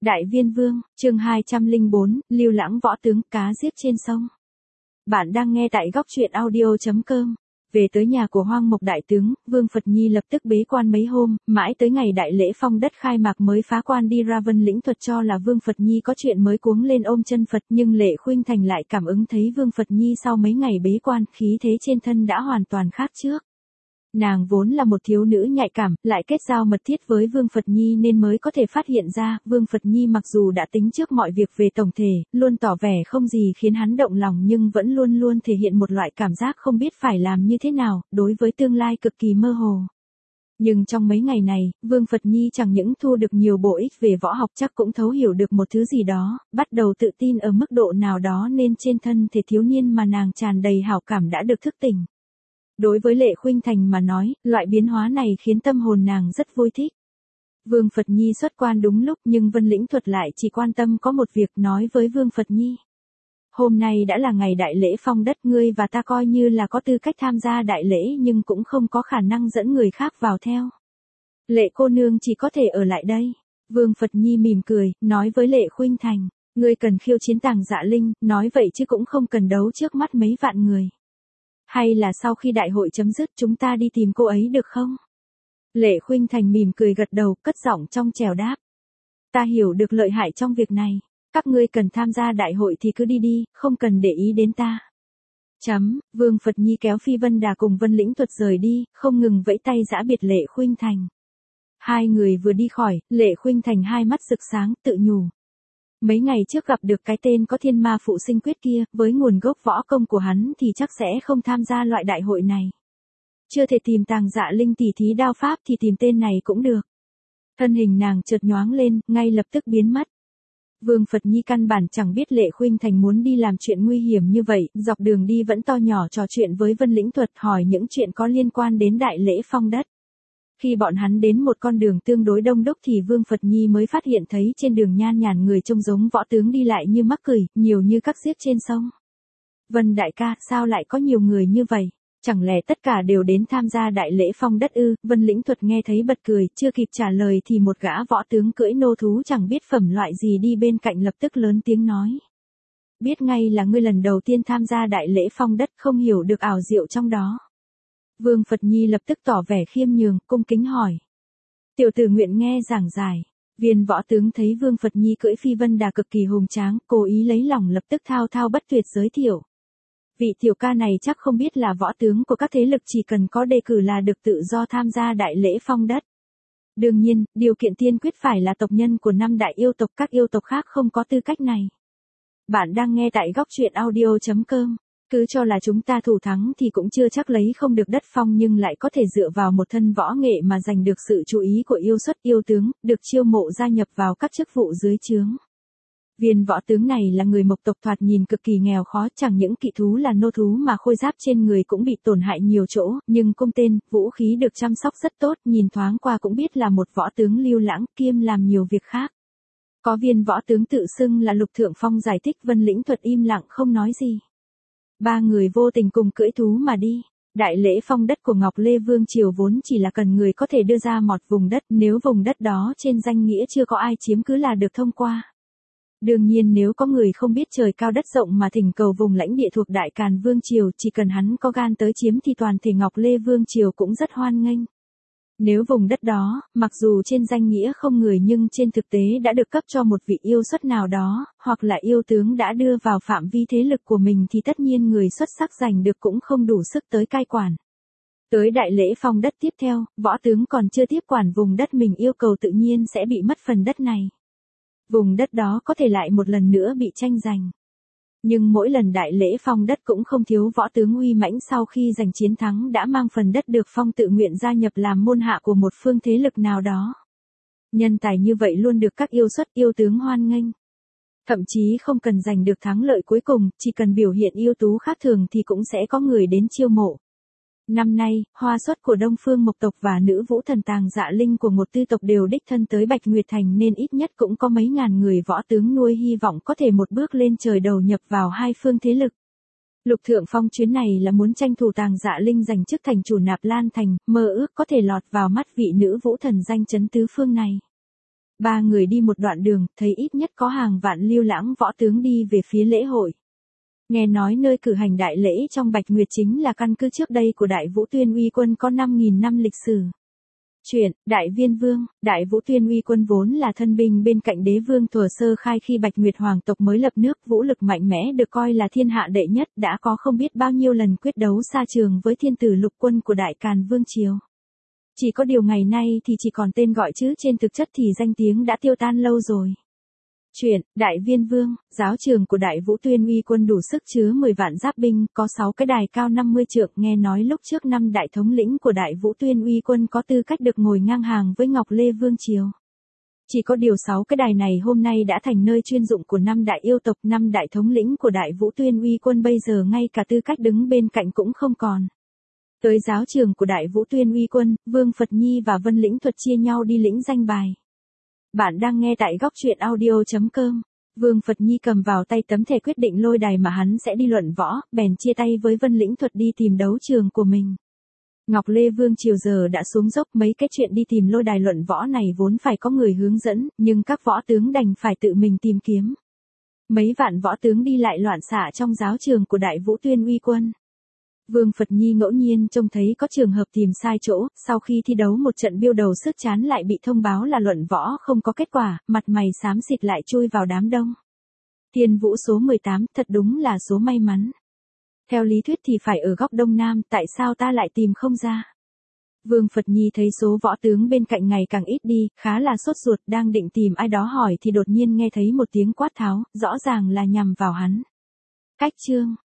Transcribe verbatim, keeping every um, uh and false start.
Đại Viên Vương, chương hai trăm lẻ bốn, Lưu Lãng võ tướng cá giết trên sông. Bạn đang nghe tại góc truyện audio chấm com. Về tới nhà của Hoang Mộc đại tướng, Vương Phật Nhi lập tức bế quan mấy hôm, mãi tới ngày đại lễ phong đất khai mạc mới phá quan đi ra Vân lĩnh thuật cho là Vương Phật Nhi có chuyện mới cuống lên ôm chân Phật, nhưng Lệ Khuynh Thành lại cảm ứng thấy Vương Phật Nhi sau mấy ngày bế quan, khí thế trên thân đã hoàn toàn khác trước. Nàng vốn là một thiếu nữ nhạy cảm, lại kết giao mật thiết với Vương Phật Nhi nên mới có thể phát hiện ra, Vương Phật Nhi mặc dù đã tính trước mọi việc về tổng thể, luôn tỏ vẻ không gì khiến hắn động lòng nhưng vẫn luôn luôn thể hiện một loại cảm giác không biết phải làm như thế nào, đối với tương lai cực kỳ mơ hồ. Nhưng trong mấy ngày này, Vương Phật Nhi chẳng những thu được nhiều bổ ích về võ học chắc cũng thấu hiểu được một thứ gì đó, bắt đầu tự tin ở mức độ nào đó nên trên thân thể thiếu niên mà nàng tràn đầy hảo cảm đã được thức tỉnh. Đối với Lệ Khuynh Thành mà nói, loại biến hóa này khiến tâm hồn nàng rất vui thích. Vương Phật Nhi xuất quan đúng lúc nhưng Vân lĩnh thuật lại chỉ quan tâm có một việc nói với Vương Phật Nhi. Hôm nay đã là ngày đại lễ phong đất, ngươi và ta coi như là có tư cách tham gia đại lễ nhưng cũng không có khả năng dẫn người khác vào theo. Lệ cô nương chỉ có thể ở lại đây. Vương Phật Nhi mỉm cười, nói với Lệ Khuynh Thành, ngươi cần khiêu chiến Tàng Dạ Linh, nói vậy chứ cũng không cần đấu trước mắt mấy vạn người. Hay là sau khi đại hội chấm dứt chúng ta đi tìm cô ấy được không? Lệ Khuynh Thành mỉm cười gật đầu, cất giọng trong trẻo đáp. Ta hiểu được lợi hại trong việc này. Các ngươi cần tham gia đại hội thì cứ đi đi, không cần để ý đến ta. Chấm, Vương Phật Nhi kéo Phi Vân Đà cùng Vân lĩnh thuật rời đi, không ngừng vẫy tay giã biệt Lệ Khuynh Thành. Hai người vừa đi khỏi, Lệ Khuynh Thành hai mắt rực sáng, tự nhủ. Mấy ngày trước gặp được cái tên có thiên ma phụ sinh quyết kia, với nguồn gốc võ công của hắn thì chắc sẽ không tham gia loại đại hội này. Chưa thể tìm Tàng Dạ Linh tỉ thí đao pháp thì tìm tên này cũng được. Thân hình nàng chợt nhoáng lên, ngay lập tức biến mất. Vương Phật Nhi căn bản chẳng biết Lệ Khuynh Thành muốn đi làm chuyện nguy hiểm như vậy, dọc đường đi vẫn to nhỏ trò chuyện với Vân lĩnh thuật hỏi những chuyện có liên quan đến đại lễ phong đất. Khi bọn hắn đến một con đường tương đối đông đúc thì Vương Phật Nhi mới phát hiện thấy trên đường nhan nhản người trông giống võ tướng đi lại như mắc cười, nhiều như các xiếc trên sông. Vân đại ca, sao lại có nhiều người như vậy? Chẳng lẽ tất cả đều đến tham gia đại lễ phong đất ư? Vân lĩnh thuật nghe thấy bật cười, chưa kịp trả lời thì một gã võ tướng cưỡi nô thú chẳng biết phẩm loại gì đi bên cạnh lập tức lớn tiếng nói. Biết ngay là ngươi lần đầu tiên tham gia đại lễ phong đất, không hiểu được ảo diệu trong đó. Vương Phật Nhi lập tức tỏ vẻ khiêm nhường, cung kính hỏi. Tiểu tử nguyện nghe giảng giải. Viên võ tướng thấy Vương Phật Nhi cưỡi Phi Vân Đà cực kỳ hùng tráng, cố ý lấy lòng lập tức thao thao bất tuyệt giới thiệu. Vị tiểu ca này chắc không biết là võ tướng của các thế lực chỉ cần có đề cử là được tự do tham gia đại lễ phong đất. Đương nhiên, điều kiện tiên quyết phải là tộc nhân của năm đại yêu tộc, các yêu tộc khác không có tư cách này. Bạn đang nghe tại góc truyện audio chấm com. Cứ cho là chúng ta thủ thắng thì cũng chưa chắc lấy không được đất phong nhưng lại có thể dựa vào một thân võ nghệ mà giành được sự chú ý của yêu xuất yêu tướng, được chiêu mộ gia nhập vào các chức vụ dưới trướng. Viên võ tướng này là người Mộc tộc thoạt nhìn cực kỳ nghèo khó, chẳng những kỵ thú là nô thú mà khôi giáp trên người cũng bị tổn hại nhiều chỗ, nhưng cung tên, vũ khí được chăm sóc rất tốt, nhìn thoáng qua cũng biết là một võ tướng lưu lãng, kiêm làm nhiều việc khác. Có viên võ tướng tự xưng là Lục Thượng Phong giải thích, Vân lĩnh thuật im lặng không nói gì. Ba người vô tình cùng cưỡi thú mà đi. Đại lễ phong đất của Ngọc Lê Vương Triều vốn chỉ là cần người có thể đưa ra một vùng đất, nếu vùng đất đó trên danh nghĩa chưa có ai chiếm cứ là được thông qua. Đương nhiên nếu có người không biết trời cao đất rộng mà thỉnh cầu vùng lãnh địa thuộc Đại Càn Vương Triều, chỉ cần hắn có gan tới chiếm thì toàn thể Ngọc Lê Vương Triều cũng rất hoan nghênh. Nếu vùng đất đó, mặc dù trên danh nghĩa không người nhưng trên thực tế đã được cấp cho một vị yêu xuất nào đó, hoặc là yêu tướng đã đưa vào phạm vi thế lực của mình thì tất nhiên người xuất sắc giành được cũng không đủ sức tới cai quản. Tới đại lễ phong đất tiếp theo, võ tướng còn chưa tiếp quản vùng đất mình yêu cầu tự nhiên sẽ bị mất phần đất này. Vùng đất đó có thể lại một lần nữa bị tranh giành. Nhưng mỗi lần đại lễ phong đất cũng không thiếu võ tướng uy mãnh sau khi giành chiến thắng đã mang phần đất được phong tự nguyện gia nhập làm môn hạ của một phương thế lực nào đó. Nhân tài như vậy luôn được các yêu xuất yêu tướng hoan nghênh. Thậm chí không cần giành được thắng lợi cuối cùng, chỉ cần biểu hiện ưu tú khác thường thì cũng sẽ có người đến chiêu mộ. Năm nay, hoa xuất của Đông Phương Mộc tộc và nữ vũ thần Tàng Dạ Linh của một tư tộc đều đích thân tới Bạch Nguyệt Thành nên ít nhất cũng có mấy ngàn người võ tướng nuôi hy vọng có thể một bước lên trời đầu nhập vào hai phương thế lực. Lục Thượng Phong chuyến này là muốn tranh thủ Tàng Dạ Linh giành chức thành chủ Nạp Lan Thành, mơ ước có thể lọt vào mắt vị nữ vũ thần danh chấn tứ phương này. Ba người đi một đoạn đường, thấy ít nhất có hàng vạn Lưu Lãng võ tướng đi về phía lễ hội. Nghe nói nơi cử hành đại lễ trong Bạch Nguyệt chính là căn cứ trước đây của Đại Vũ Tuyên Uy Quân có năm nghìn năm lịch sử. Chuyện, Đại Viên Vương, Đại Vũ Tuyên Uy Quân vốn là thân binh bên cạnh đế vương thuở sơ khai khi Bạch Nguyệt Hoàng tộc mới lập nước, vũ lực mạnh mẽ được coi là thiên hạ đệ nhất, đã có không biết bao nhiêu lần quyết đấu xa trường với thiên tử lục quân của Đại Càn Vương Triều. Chỉ có điều ngày nay thì chỉ còn tên gọi chứ trên thực chất thì danh tiếng đã tiêu tan lâu rồi. Chuyện, Đại Viên Vương, giáo trường của Đại Vũ Tuyên Uy Quân đủ sức chứa mười vạn giáp binh, có sáu cái đài cao năm mươi trượng, nghe nói lúc trước năm đại thống lĩnh của Đại Vũ Tuyên Uy Quân có tư cách được ngồi ngang hàng với Ngọc Lê Vương Triều. Chỉ có điều sáu cái đài này hôm nay đã thành nơi chuyên dụng của năm đại yêu tộc, năm đại thống lĩnh của Đại Vũ Tuyên Uy Quân bây giờ ngay cả tư cách đứng bên cạnh cũng không còn. Tới giáo trường của Đại Vũ Tuyên Uy Quân, Vương Phật Nhi và Vân Lĩnh Thuật chia nhau đi lĩnh danh bài. Bạn đang nghe tại góc truyện audio chấm com. Vương Phật Nhi cầm vào tay tấm thẻ quyết định lôi đài mà hắn sẽ đi luận võ, bèn chia tay với Vân Lĩnh Thuật đi tìm đấu trường của mình. Ngọc Lê Vương Triều giờ đã xuống dốc, mấy cái chuyện đi tìm lôi đài luận võ này vốn phải có người hướng dẫn, nhưng các võ tướng đành phải tự mình tìm kiếm. Mấy vạn võ tướng đi lại loạn xạ trong giáo trường của Đại Vũ Tuyên Uy Quân. Vương Phật Nhi ngẫu nhiên trông thấy có trường hợp tìm sai chỗ, sau khi thi đấu một trận biêu đầu sức chán lại bị thông báo là luận võ không có kết quả, mặt mày xám xịt lại chui vào đám đông. Thiên Vũ số mười tám, thật đúng là số may mắn. Theo lý thuyết thì phải ở góc đông nam, tại sao ta lại tìm không ra? Vương Phật Nhi thấy số võ tướng bên cạnh ngày càng ít đi, khá là sốt ruột, đang định tìm ai đó hỏi thì đột nhiên nghe thấy một tiếng quát tháo, rõ ràng là nhằm vào hắn. Cách chương,